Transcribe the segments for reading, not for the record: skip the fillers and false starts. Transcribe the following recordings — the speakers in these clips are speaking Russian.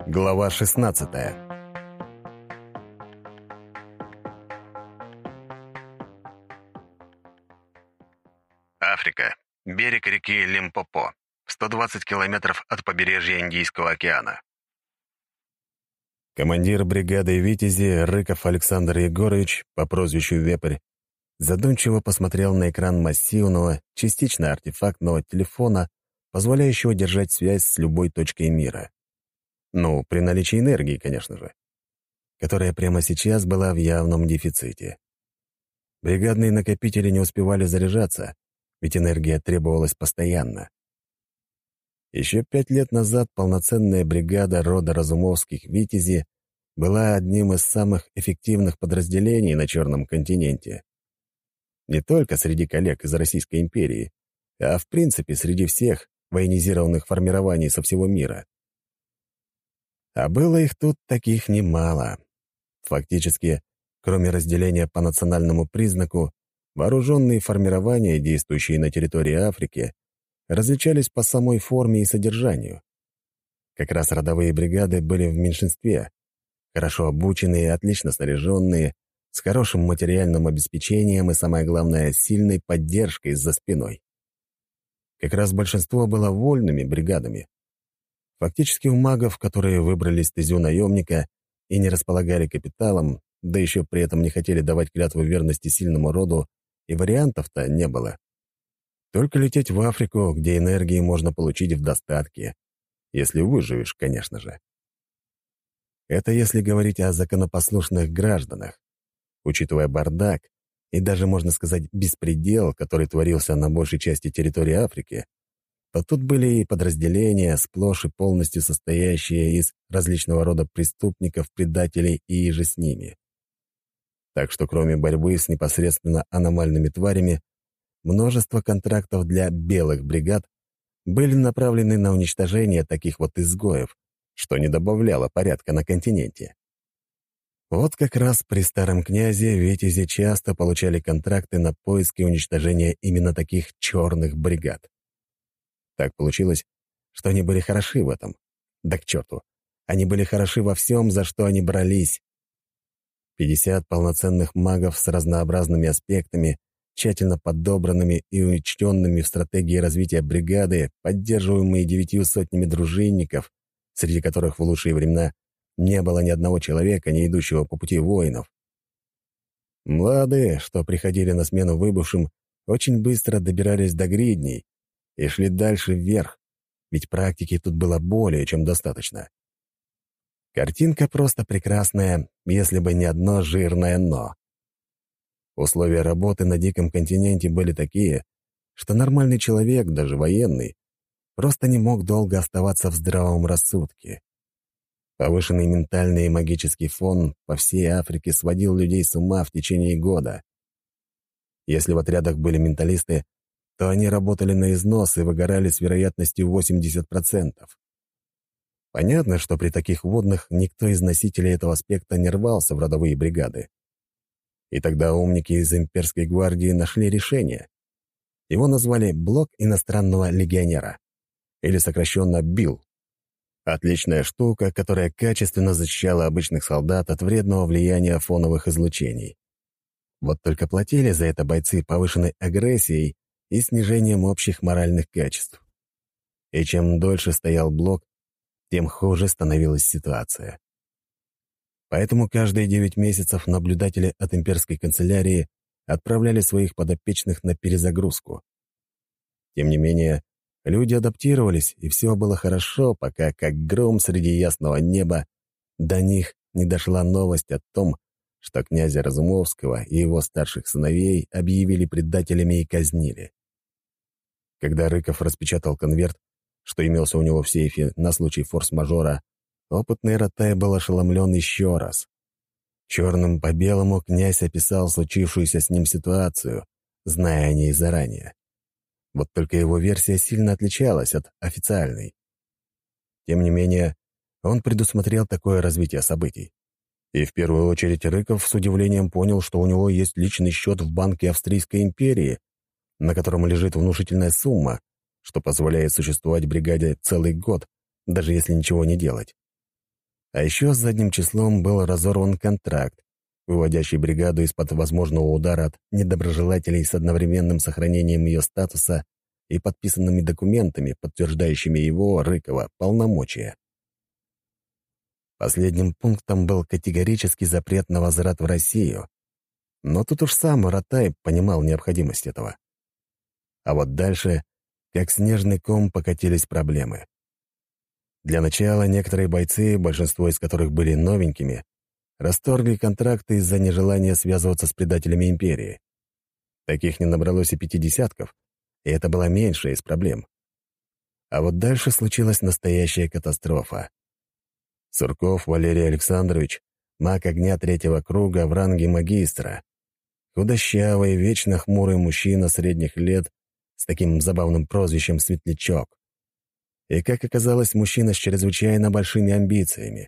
Глава 16. Африка. Берег реки Лимпопо. 120 километров от побережья Индийского океана. Командир бригады «Витязи» Рыков Александр Егорович по прозвищу Вепрь задумчиво посмотрел на экран массивного, частично артефактного телефона, позволяющего держать связь с любой точкой мира. Ну, при наличии энергии, конечно же, которая прямо сейчас была в явном дефиците. Бригадные накопители не успевали заряжаться, ведь энергия требовалась постоянно. Еще 5 лет назад полноценная бригада рода Разумовских «Витязи» была одним из самых эффективных подразделений на Черном континенте. Не только среди коллег из Российской империи, а в принципе среди всех военизированных формирований со всего мира. А было их тут таких немало. Фактически, кроме разделения по национальному признаку, вооруженные формирования, действующие на территории Африки, различались по самой форме и содержанию. Как раз родовые бригады были в меньшинстве, хорошо обученные, отлично снаряженные, с хорошим материальным обеспечением и, самое главное, сильной поддержкой за спиной. Как раз большинство было вольными бригадами. Фактически у магов, которые выбрали стезю наемника и не располагали капиталом, да еще при этом не хотели давать клятву верности сильному роду, и вариантов-то не было. Только лететь в Африку, где энергии можно получить в достатке. Если выживешь, конечно же. Это если говорить о законопослушных гражданах. Учитывая бардак и даже, можно сказать, беспредел, который творился на большей части территории Африки, то тут были и подразделения, сплошь и полностью состоящие из различного рода преступников, предателей и иже с ними. Так что кроме борьбы с непосредственно аномальными тварями, множество контрактов для белых бригад были направлены на уничтожение таких вот изгоев, что не добавляло порядка на континенте. Вот как раз при старом князе витязи часто получали контракты на поиск и уничтожение именно таких черных бригад. Так получилось, что они были хороши в этом. Да к черту. Они были хороши во всем, за что они брались. 50 полноценных магов с разнообразными аспектами, тщательно подобранными и учтенными в стратегии развития бригады, поддерживаемые 9 сотнями дружинников, среди которых в лучшие времена не было ни одного человека, не идущего по пути воинов. Младые, что приходили на смену выбывшим, очень быстро добирались до гридней и шли дальше вверх, ведь практики тут было более чем достаточно. Картинка просто прекрасная, если бы не одно жирное «но». Условия работы на диком континенте были такие, что нормальный человек, даже военный, просто не мог долго оставаться в здравом рассудке. Повышенный ментальный и магический фон по всей Африке сводил людей с ума в течение года. Если в отрядах были менталисты, то они работали на износ и выгорали с вероятностью 80%. Понятно, что при таких водных никто из носителей этого аспекта не рвался в родовые бригады. И тогда умники из имперской гвардии нашли решение. Его назвали «Блок иностранного легионера», или сокращенно «БИЛ». Отличная штука, которая качественно защищала обычных солдат от вредного влияния фоновых излучений. Вот только платили за это бойцы повышенной агрессией и снижением общих моральных качеств. И чем дольше стоял блок, тем хуже становилась ситуация. Поэтому каждые 9 месяцев наблюдатели от имперской канцелярии отправляли своих подопечных на перезагрузку. Тем не менее, люди адаптировались, и все было хорошо, пока, как гром среди ясного неба, до них не дошла новость о том, что князя Разумовского и его старших сыновей объявили предателями и казнили. Когда Рыков распечатал конверт, что имелся у него в сейфе на случай форс-мажора, опытный Ротай был ошеломлен еще раз. Черным по белому князь описал случившуюся с ним ситуацию, зная о ней заранее. Вот только его версия сильно отличалась от официальной. Тем не менее, он предусмотрел такое развитие событий. И в первую очередь Рыков с удивлением понял, что у него есть личный счет в Банке Австрийской империи, на котором лежит внушительная сумма, что позволяет существовать бригаде целый год, даже если ничего не делать. А еще задним числом был разорван контракт, выводящий бригаду из-под возможного удара от недоброжелателей с одновременным сохранением ее статуса и подписанными документами, подтверждающими его, Рыкова, полномочия. Последним пунктом был категорический запрет на возврат в Россию, но тут уж сам Ратай понимал необходимость этого. А вот дальше, как снежный ком, покатились проблемы. Для начала некоторые бойцы, большинство из которых были новенькими, расторгли контракты из-за нежелания связываться с предателями империи. Таких не набралось и 50, и это была меньшая из проблем. А вот дальше случилась настоящая катастрофа. Сурков Валерий Александрович, маг огня 3-го круга в ранге магистра. Худощавый, вечно хмурый мужчина средних лет с таким забавным прозвищем «Светлячок». И, как оказалось, мужчина с чрезвычайно большими амбициями.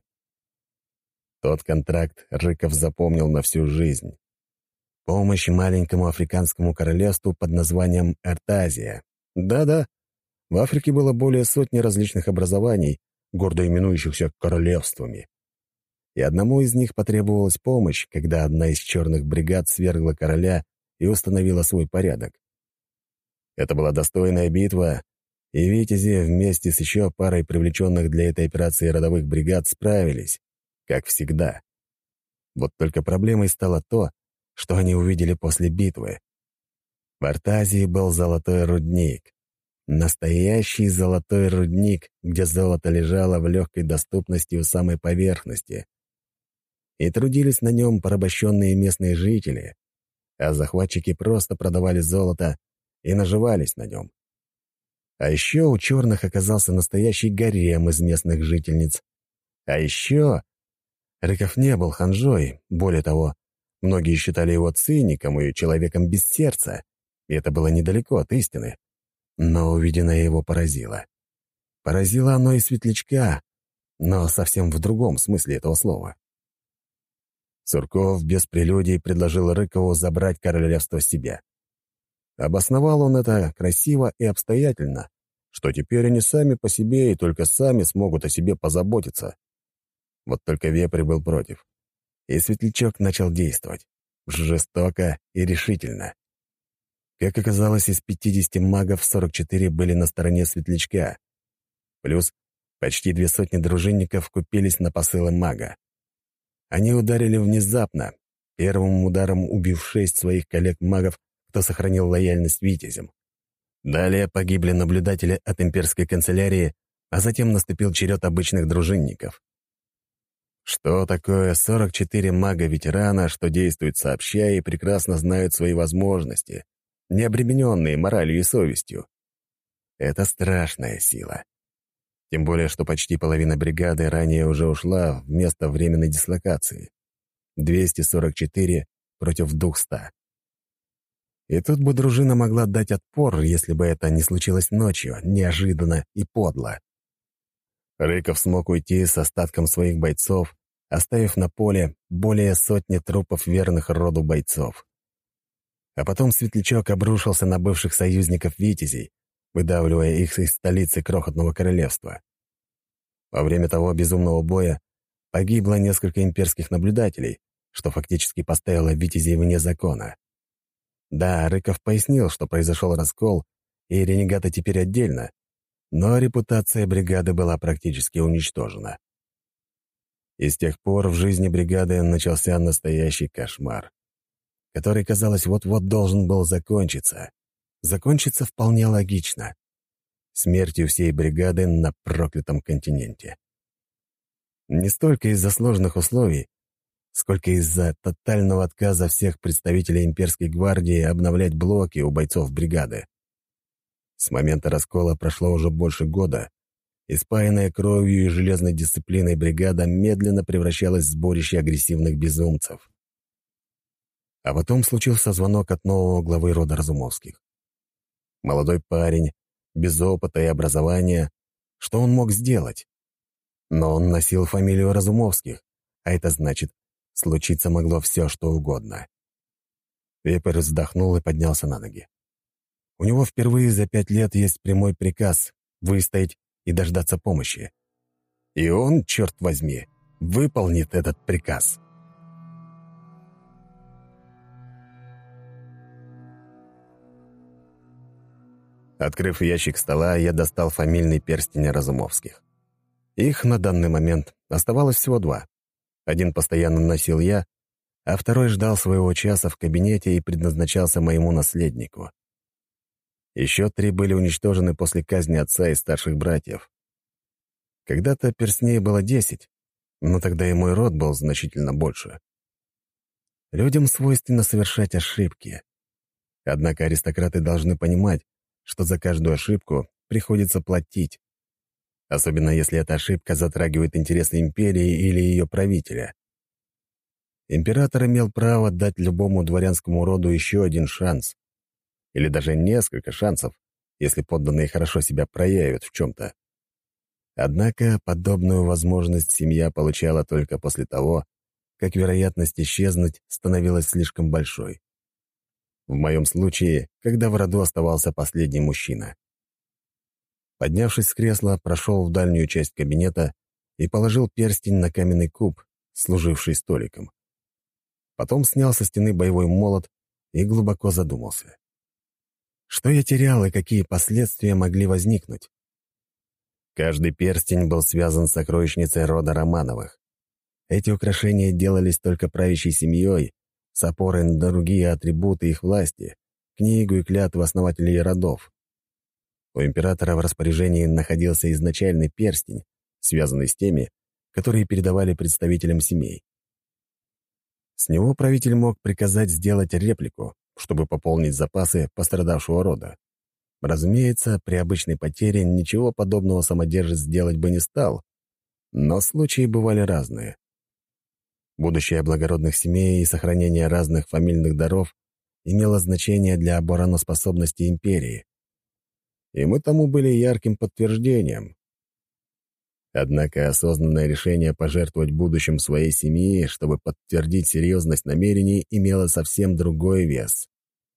Тот контракт Рыков запомнил на всю жизнь. Помощь маленькому африканскому королевству под названием Артазия. Да-да, в Африке было более сотни различных образований, гордо именующихся королевствами. И одному из них потребовалась помощь, когда одна из черных бригад свергла короля и установила свой порядок. Это была достойная битва, и витязи вместе с еще парой привлеченных для этой операции родовых бригад справились, как всегда. Вот только проблемой стало то, что они увидели после битвы. В Артазии был золотой рудник. Настоящий золотой рудник, где золото лежало в легкой доступности у самой поверхности. И трудились на нем порабощенные местные жители, а захватчики просто продавали золото и наживались на нем. А еще у черных оказался настоящий гарем из местных жительниц. А еще Рыков не был ханжой, более того, многие считали его циником и человеком без сердца, и это было недалеко от истины. Но увиденное его поразило. Поразило оно и Светлячка, но совсем в другом смысле этого слова. Сурков без прелюдий предложил Рыкову забрать королевство себе. Обосновал он это красиво и обстоятельно, что теперь они сами по себе и только сами смогут о себе позаботиться. Вот только Вепрь был против. И Светлячок начал действовать. Жестоко и решительно. Как оказалось, из 50 магов 44 были на стороне Светлячка. Плюс почти 200 дружинников купились на посылы мага. Они ударили внезапно, первым ударом убив 6 своих коллег-магов, кто сохранил лояльность витязям. Далее погибли наблюдатели от имперской канцелярии, а затем наступил черед обычных дружинников. Что такое 44 мага-ветерана, что действуют сообща и прекрасно знают свои возможности, не обремененные моралью и совестью? Это страшная сила. Тем более, что почти половина бригады ранее уже ушла в место временной дислокации. 244 против 200. И тут бы дружина могла дать отпор, если бы это не случилось ночью, неожиданно и подло. Рыков смог уйти с остатком своих бойцов, оставив на поле более сотни трупов верных роду бойцов. А потом Светлячок обрушился на бывших союзников витязей, выдавливая их из столицы крохотного королевства. Во время того безумного боя погибло несколько имперских наблюдателей, что фактически поставило витязей вне закона. Да, Рыков пояснил, что произошел раскол, и ренегаты теперь отдельно, но репутация бригады была практически уничтожена. И с тех пор в жизни бригады начался настоящий кошмар, который, казалось, вот-вот должен был закончиться. Закончиться вполне логично. Смертью всей бригады на проклятом континенте. Не столько из-за сложных условий, сколько из-за тотального отказа всех представителей имперской гвардии обновлять блоки у бойцов бригады. С момента раскола прошло уже больше года, и спаянная кровью и железной дисциплиной бригада медленно превращалась в сборище агрессивных безумцев. А потом случился звонок от нового главы рода Разумовских. Молодой парень, без опыта и образования, что он мог сделать? Но он носил фамилию Разумовских, а это значит, случиться могло все, что угодно. Вепрь вздохнул и поднялся на ноги. У него впервые за 5 лет есть прямой приказ выстоять и дождаться помощи. И он, черт возьми, выполнит этот приказ. Открыв ящик стола, я достал фамильный перстень Разумовских. Их на данный момент оставалось всего 2. Один постоянно носил я, а второй ждал своего часа в кабинете и предназначался моему наследнику. Еще 3 были уничтожены после казни отца и старших братьев. Когда-то перстней было 10, но тогда и мой род был значительно больше. Людям свойственно совершать ошибки. Однако аристократы должны понимать, что за каждую ошибку приходится платить, особенно если эта ошибка затрагивает интересы империи или ее правителя. Император имел право дать любому дворянскому роду еще один шанс, или даже несколько шансов, если подданные хорошо себя проявят в чем-то. Однако подобную возможность семья получала только после того, как вероятность исчезнуть становилась слишком большой. В моем случае, когда в роду оставался последний мужчина. Поднявшись с кресла, прошел в дальнюю часть кабинета и положил перстень на каменный куб, служивший столиком. Потом снял со стены боевой молот и глубоко задумался. Что я терял и какие последствия могли возникнуть? Каждый перстень был связан с сокровищницей рода Романовых. Эти украшения делались только правящей семьей, с опорой на другие атрибуты их власти, книгу и клятвы основателей родов. У императора в распоряжении находился изначальный перстень, связанный с теми, которые передавали представителям семей. С него правитель мог приказать сделать реплику, чтобы пополнить запасы пострадавшего рода. Разумеется, при обычной потере ничего подобного самодержец сделать бы не стал, но случаи бывали разные. Будущее благородных семей и сохранение разных фамильных даров имело значение для обороноспособности империи. И мы тому были ярким подтверждением. Однако осознанное решение пожертвовать будущим своей семьи, чтобы подтвердить серьезность намерений, имело совсем другой вес.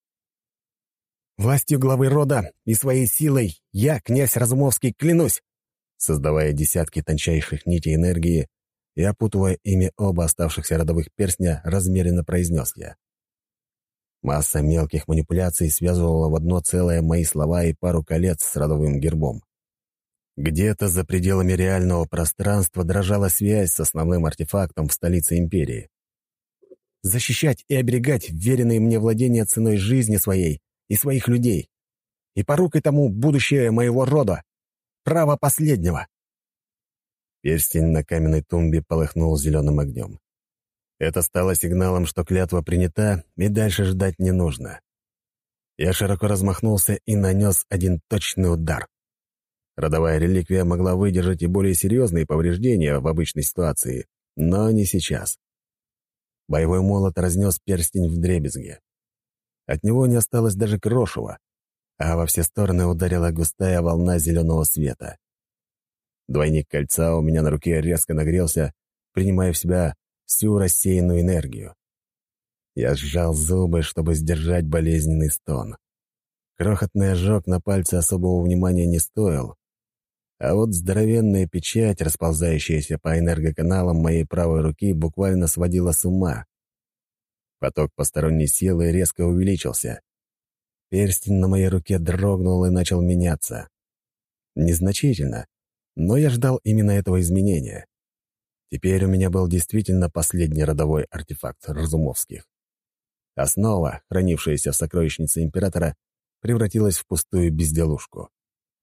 «Властью главы рода и своей силой я, князь Разумовский, клянусь!» Создавая десятки тончайших нитей энергии и опутывая ими оба оставшихся родовых перстня, размеренно произнес я. Масса мелких манипуляций связывала в одно целое мои слова и пару колец с родовым гербом. Где-то за пределами реального пространства дрожала связь с основным артефактом в столице империи. Защищать и оберегать вверенные мне владения ценой жизни своей и своих людей. И порукой тому будущее моего рода. Право последнего. Перстень на каменной тумбе полыхнул зеленым огнем. Это стало сигналом, что клятва принята, и дальше ждать не нужно. Я широко размахнулся и нанес один точный удар. Родовая реликвия могла выдержать и более серьезные повреждения в обычной ситуации, но не сейчас. Боевой молот разнес перстень вдребезги. От него не осталось даже крошева, а во все стороны ударила густая волна зеленого света. Двойник кольца у меня на руке резко нагрелся, принимая в себя всю рассеянную энергию. Я сжал зубы, чтобы сдержать болезненный стон. Крохотный ожог на пальце особого внимания не стоил, а вот здоровенная печать, расползающаяся по энергоканалам моей правой руки, буквально сводила с ума. Поток посторонней силы резко увеличился. Перстень на моей руке дрогнул и начал меняться. Незначительно, но я ждал именно этого изменения. Теперь у меня был действительно последний родовой артефакт Разумовских. Основа, хранившаяся в сокровищнице императора, превратилась в пустую безделушку.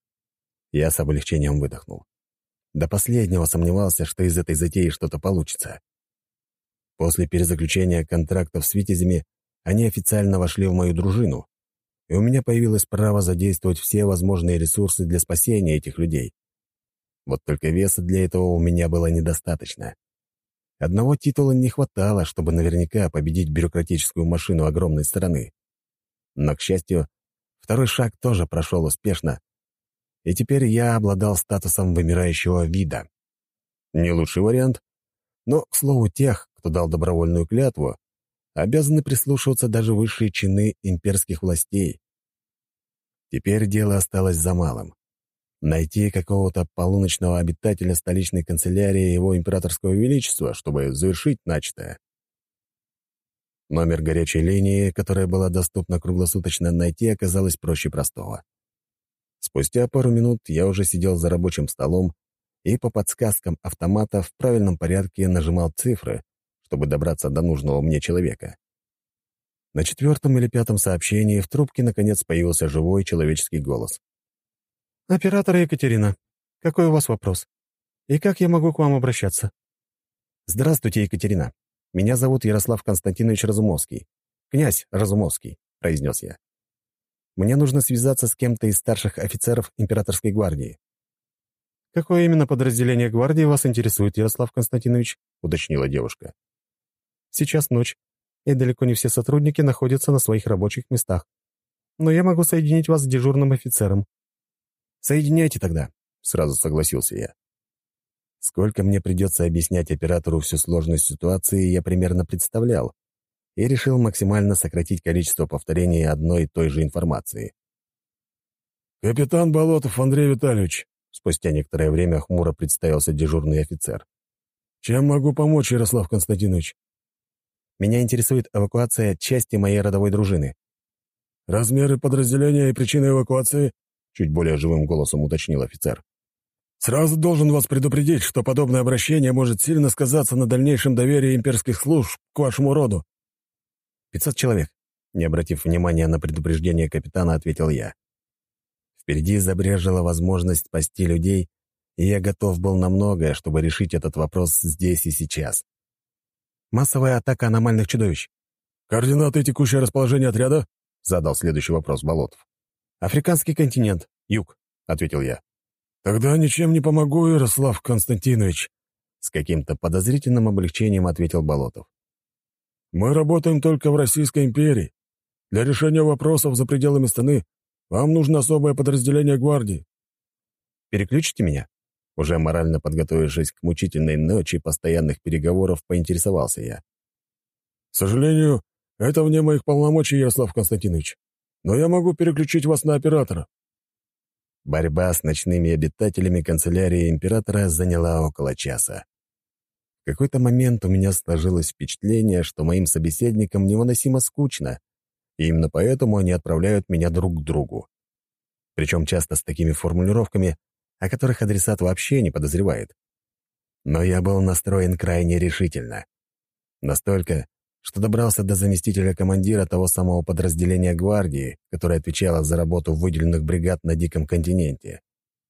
Я с облегчением выдохнул. До последнего сомневался, что из этой затеи что-то получится. После перезаключения контрактов с витязями они официально вошли в мою дружину, и у меня появилось право задействовать все возможные ресурсы для спасения этих людей. Вот только веса для этого у меня было недостаточно. Одного титула не хватало, чтобы наверняка победить бюрократическую машину огромной страны. Но, к счастью, второй шаг тоже прошел успешно, и теперь я обладал статусом вымирающего вида. Не лучший вариант, но, к слову, тех, кто дал добровольную клятву, обязаны прислушиваться даже высшие чины имперских властей. Теперь дело осталось за малым. Найти какого-то полуночного обитателя столичной канцелярии его императорского величества, чтобы завершить начатое. Номер горячей линии, которая была доступна круглосуточно, найти оказалось проще простого. Спустя пару минут я уже сидел за рабочим столом и по подсказкам автомата в правильном порядке нажимал цифры, чтобы добраться до нужного мне человека. На 4-м или 5-м сообщении в трубке наконец появился живой человеческий голос. «Оператор Екатерина, какой у вас вопрос? И как я могу к вам обращаться?» «Здравствуйте, Екатерина. Меня зовут Ярослав Константинович Разумовский. Князь Разумовский», — произнес я. «Мне нужно связаться с кем-то из старших офицеров императорской гвардии». «Какое именно подразделение гвардии вас интересует, Ярослав Константинович?» — уточнила девушка. «Сейчас ночь, и далеко не все сотрудники находятся на своих рабочих местах. Но я могу соединить вас с дежурным офицером». «Соединяйте тогда», — сразу согласился я. Сколько мне придется объяснять оператору всю сложность ситуации, я примерно представлял, и решил максимально сократить количество повторений одной и той же информации. «Капитан Болотов Андрей Витальевич», — спустя некоторое время хмуро представился дежурный офицер. «Чем могу помочь, Ярослав Константинович?» «Меня интересует эвакуация части моей родовой дружины». «Размеры подразделения и причины эвакуации?» — чуть более живым голосом уточнил офицер. «Сразу должен вас предупредить, что подобное обращение может сильно сказаться на дальнейшем доверии имперских служб к вашему роду». 500 человек», — не обратив внимания на предупреждение капитана, ответил я. Впереди забрежила возможность спасти людей, и я готов был на многое, чтобы решить этот вопрос здесь и сейчас. «Массовая атака аномальных чудовищ». «Координаты и текущее расположение отряда?» — задал следующий вопрос Болотов. «Африканский континент, юг», — ответил я. «Тогда ничем не помогу, Ярослав Константинович», — с каким-то подозрительным облегчением ответил Болотов. «Мы работаем только в Российской империи. Для решения вопросов за пределами страны вам нужно особое подразделение гвардии». «Переключите меня?» Уже морально подготовившись к мучительной ночи постоянных переговоров, поинтересовался я. «К сожалению, это вне моих полномочий, Ярослав Константинович. Но я могу переключить вас на оператора». Борьба с ночными обитателями канцелярии императора заняла около часа. В какой-то момент у меня сложилось впечатление, что моим собеседникам невыносимо скучно, и именно поэтому они отправляют меня друг к другу. Причем часто с такими формулировками, о которых адресат вообще не подозревает. Но я был настроен крайне решительно. Настолько, что добрался до заместителя командира того самого подразделения гвардии, которое отвечало за работу выделенных бригад на Диком континенте.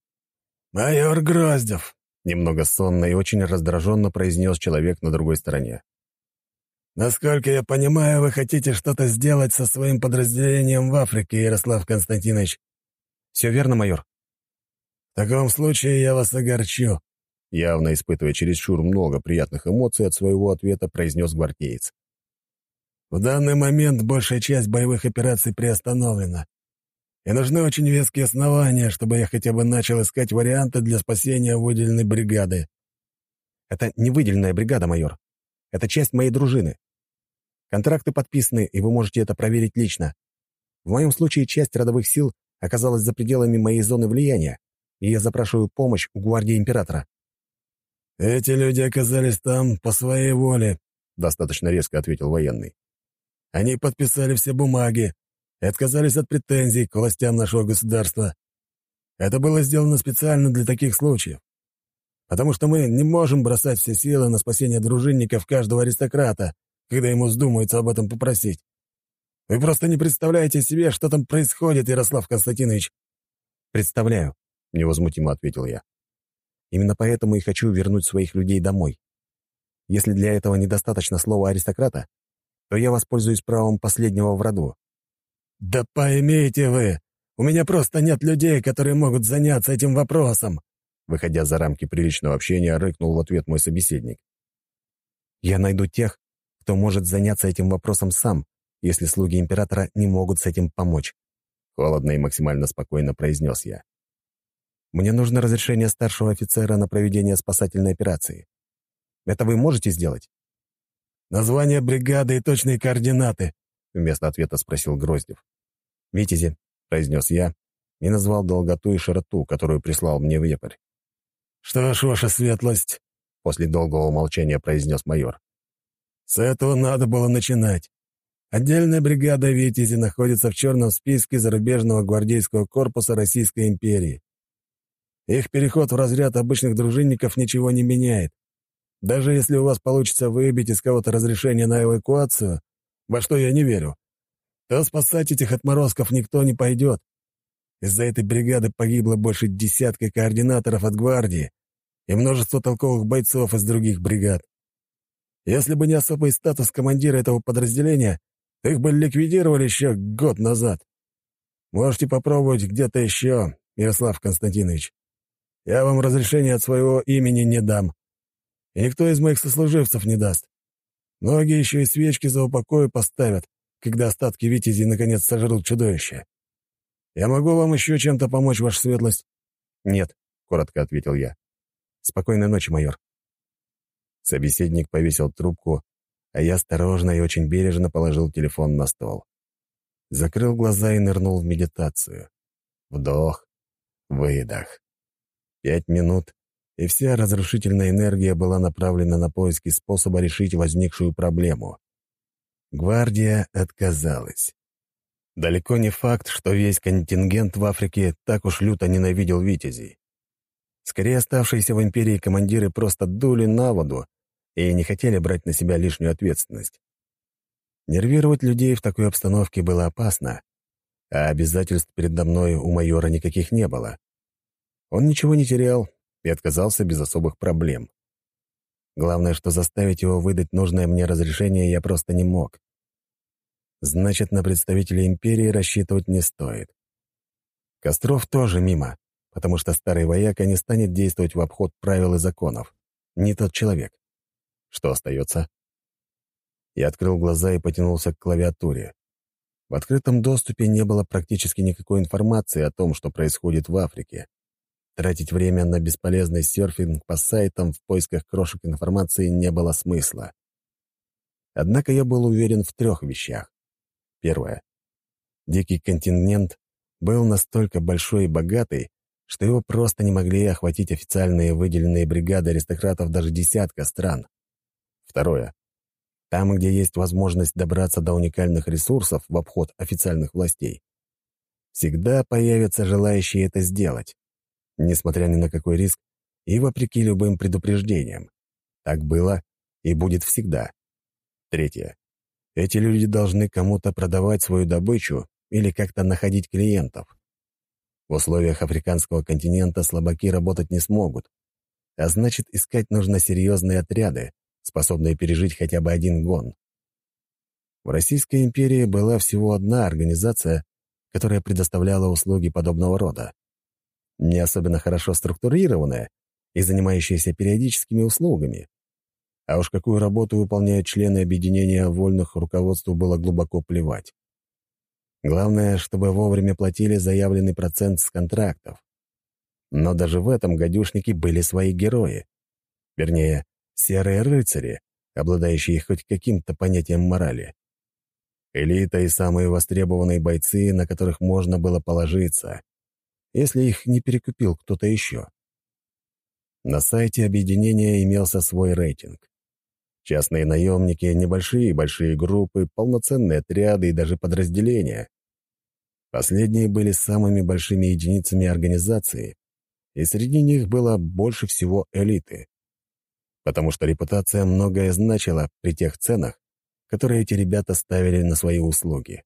«Майор Гроздев», — немного сонно и очень раздраженно произнес человек на другой стороне. «Насколько я понимаю, вы хотите что-то сделать со своим подразделением в Африке, Ярослав Константинович?» «Все верно, майор». «В таком случае я вас огорчу», — явно испытывая чересчур много приятных эмоций от своего ответа, произнес гвардеец. «В данный момент большая часть боевых операций приостановлена, и нужны очень веские основания, чтобы я хотя бы начал искать варианты для спасения выделенной бригады». «Это не выделенная бригада, майор. Это часть моей дружины. Контракты подписаны, и вы можете это проверить лично. В моем случае часть родовых сил оказалась за пределами моей зоны влияния, и я запрашиваю помощь у гвардии императора». «Эти люди оказались там по своей воле», — достаточно резко ответил военный. «Они подписали все бумаги и отказались от претензий к властям нашего государства. Это было сделано специально для таких случаев, потому что мы не можем бросать все силы на спасение дружинников каждого аристократа, когда ему вздумается об этом попросить. Вы просто не представляете себе, что там происходит, Ярослав Константинович». «Представляю», — невозмутимо ответил я. «Именно поэтому и хочу вернуть своих людей домой. Если для этого недостаточно слова аристократа, то я воспользуюсь правом последнего в роду». «Да поймите вы, у меня просто нет людей, которые могут заняться этим вопросом», выходя за рамки приличного общения, рыкнул в ответ мой собеседник. «Я найду тех, кто может заняться этим вопросом сам, если слуги императора не могут с этим помочь», холодно и максимально спокойно произнес я. «Мне нужно разрешение старшего офицера на проведение спасательной операции. Это вы можете сделать?» «Название бригады и точные координаты», — вместо ответа спросил Гроздев. «Витязи», — произнес я, и назвал долготу и широту, которую прислал мне вепрь. «Что ж, ваша светлость», — после долгого молчания произнес майор, — «с этого надо было начинать. Отдельная бригада «Витязи» находится в черном списке зарубежного гвардейского корпуса Российской империи. Их переход в разряд обычных дружинников ничего не меняет. Даже если у вас получится выбить из кого-то разрешение на эвакуацию, во что я не верю, то спасать этих отморозков никто не пойдет. Из-за этой бригады погибло больше десятка координаторов от гвардии и множество толковых бойцов из других бригад. Если бы не особый статус командира этого подразделения, то их бы ликвидировали еще год назад. Можете попробовать где-то еще, Ярослав Константинович. Я вам разрешения от своего имени не дам. И никто из моих сослуживцев не даст. Многие еще и свечки за упокой поставят, когда остатки витязей наконец сожрут чудовище. Я могу вам еще чем-то помочь, ваша светлость?» «Нет», — коротко ответил я. «Спокойной ночи, майор». Собеседник повесил трубку, а я осторожно и очень бережно положил телефон на стол. Закрыл глаза и нырнул в медитацию. Вдох, выдох. 5 минут, и вся разрушительная энергия была направлена на поиски способа решить возникшую проблему. Гвардия отказалась. Далеко не факт, что весь контингент в Африке так уж люто ненавидел витязей. Скорее, оставшиеся в империи командиры просто дули на воду и не хотели брать на себя лишнюю ответственность. Нервировать людей в такой обстановке было опасно, а обязательств передо мной у майора никаких не было. Он ничего не терял и отказался без особых проблем. Главное, что заставить его выдать нужное мне разрешение я просто не мог. Значит, на представителей империи рассчитывать не стоит. Костров тоже мимо, потому что старый вояка не станет действовать в обход правил и законов. Не тот человек. Что остается? Я открыл глаза и потянулся к клавиатуре. В открытом доступе не было практически никакой информации о том, что происходит в Африке. Тратить время на бесполезный серфинг по сайтам в поисках крошек информации не было смысла. Однако я был уверен в 3 вещах. Первое. Дикий континент был настолько большой и богатый, что его просто не могли охватить официальные выделенные бригады аристократов даже десятка стран. Второе. Там, где есть возможность добраться до уникальных ресурсов в обход официальных властей, всегда появятся желающие это сделать, несмотря ни на какой риск и вопреки любым предупреждениям. Так было и будет всегда. Третье. Эти люди должны кому-то продавать свою добычу или как-то находить клиентов. В условиях африканского континента слабаки работать не смогут, а значит, искать нужно серьезные отряды, способные пережить хотя бы один гон. В Российской империи была всего одна организация, которая предоставляла услуги подобного рода. Не особенно хорошо структурированная и занимающаяся периодическими услугами. А уж какую работу выполняют члены объединения вольных, руководству было глубоко плевать. Главное, чтобы вовремя платили заявленный процент с контрактов. Но даже в этом гадюшники были свои герои. Вернее, серые рыцари, обладающие хоть каким-то понятием морали. Элита и самые востребованные бойцы, на которых можно было положиться, если их не перекупил кто-то еще. На сайте объединения имелся свой рейтинг. Частные наемники, небольшие и большие группы, полноценные отряды и даже подразделения. Последние были самыми большими единицами организации, и среди них было больше всего элиты. Потому что репутация многое значила при тех ценах, которые эти ребята ставили на свои услуги.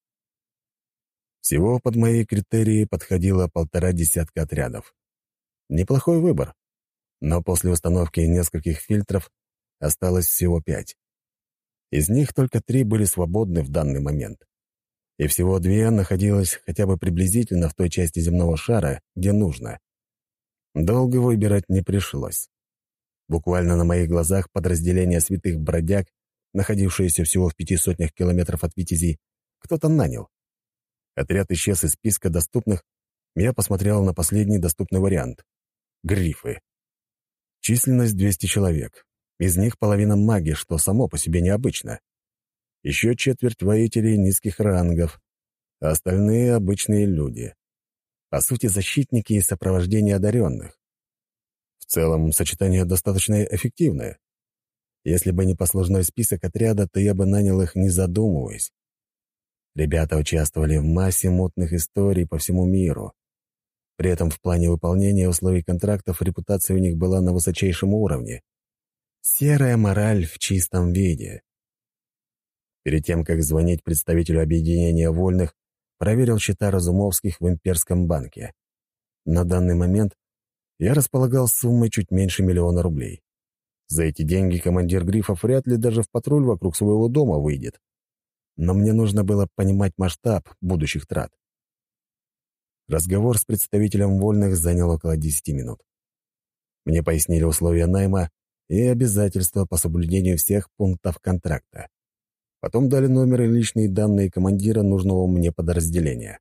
Всего под мои критерии подходило 1,5 десятка отрядов. Неплохой выбор, но после установки нескольких фильтров осталось всего 5. Из них только 3 были свободны в данный момент. И всего 2 находилось хотя бы приблизительно в той части земного шара, где нужно. Долго выбирать не пришлось. Буквально на моих глазах подразделение святых бродяг, находившееся всего в 5 сотнях километров от Витязей, кто-то нанял. Отряд исчез из списка доступных, я посмотрел на последний доступный вариант — грифы. Численность 200 человек. Из них половина маги, что само по себе необычно. Еще четверть воителей низких рангов, а остальные — обычные люди. По сути, защитники и сопровождение одаренных. В целом, сочетание достаточно эффективное. Если бы не послужной список отряда, то я бы нанял их, не задумываясь. Ребята участвовали в массе мутных историй по всему миру. При этом в плане выполнения условий контрактов репутация у них была на высочайшем уровне. Серая мораль в чистом виде. Перед тем, как звонить представителю объединения вольных, проверил счета Разумовских в Имперском банке. На данный момент я располагал суммой чуть меньше 1 000 000 рублей. За эти деньги командир Грифов вряд ли даже в патруль вокруг своего дома выйдет. Но мне нужно было понимать масштаб будущих трат. Разговор с представителем вольных занял около 10 минут. Мне пояснили условия найма и обязательства по соблюдению всех пунктов контракта. Потом дали номер и личные данные командира нужного мне подразделения.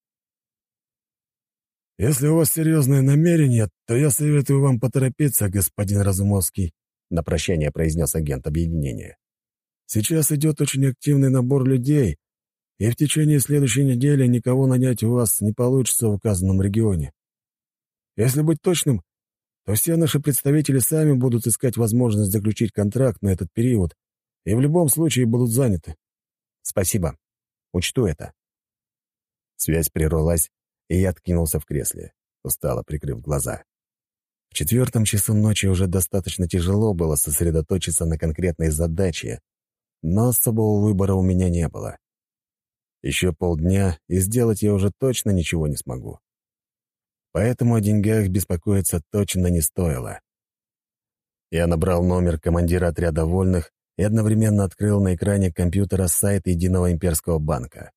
«Если у вас серьезные намерения, то я советую вам поторопиться, господин Разумовский», — на прощание произнес агент объединения. «Сейчас идет очень активный набор людей, и в течение следующей недели никого нанять у вас не получится в указанном регионе. Если быть точным, то все наши представители сами будут искать возможность заключить контракт на этот период и в любом случае будут заняты». «Спасибо. Учту это». Связь прервалась, и я откинулся в кресле, устало прикрыв глаза. В 4 часу ночи уже достаточно тяжело было сосредоточиться на конкретной задаче, но особого выбора у меня не было. Еще полдня, и сделать я уже точно ничего не смогу. Поэтому о деньгах беспокоиться точно не стоило. Я набрал номер командира отряда вольных и одновременно открыл на экране компьютера сайт Единого имперского банка.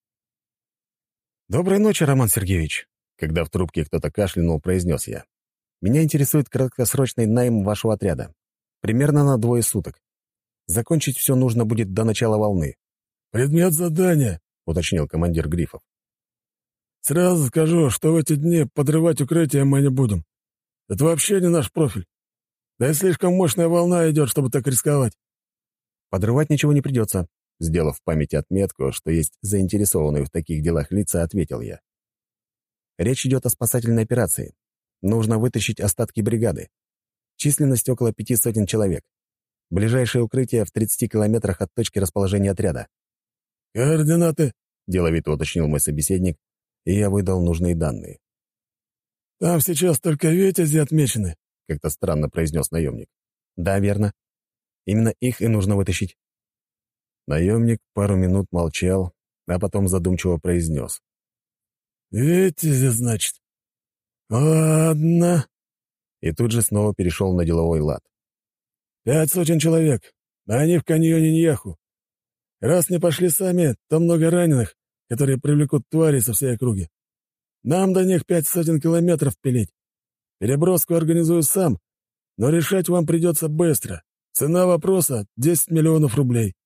«Доброй ночи, Роман Сергеевич», — когда в трубке кто-то кашлянул, произнес я. «Меня интересует краткосрочный найм вашего отряда. Примерно на 2 суток. Закончить все нужно будет до начала волны». «Предмет задания», — уточнил командир Грифов. «Сразу скажу, что в эти дни подрывать укрытие мы не будем. Это вообще не наш профиль. Да и слишком мощная волна идет, чтобы так рисковать». «Подрывать ничего не придется», — сделав в памяти отметку, что есть заинтересованные в таких делах лица, ответил я. «Речь идет о спасательной операции. Нужно вытащить остатки бригады. Численность около 500 человек. Ближайшее укрытие в 30 километрах от точки расположения отряда». «Координаты?» — деловито уточнил мой собеседник, и я выдал нужные данные. «Там сейчас только Витязи отмечены», — как-то странно произнес наемник. «Да, верно. Именно их и нужно вытащить». Наемник пару минут молчал, а потом задумчиво произнес. «Витязи, значит? Ладно». И тут же снова перешел на деловой лад. 500 человек, а они в каньоне Ньяху. Раз не пошли сами, то много раненых, которые привлекут твари со всей округи. Нам до них 500 километров пилить. Переброску организую сам, но решать вам придется быстро. Цена вопроса — 10 миллионов рублей».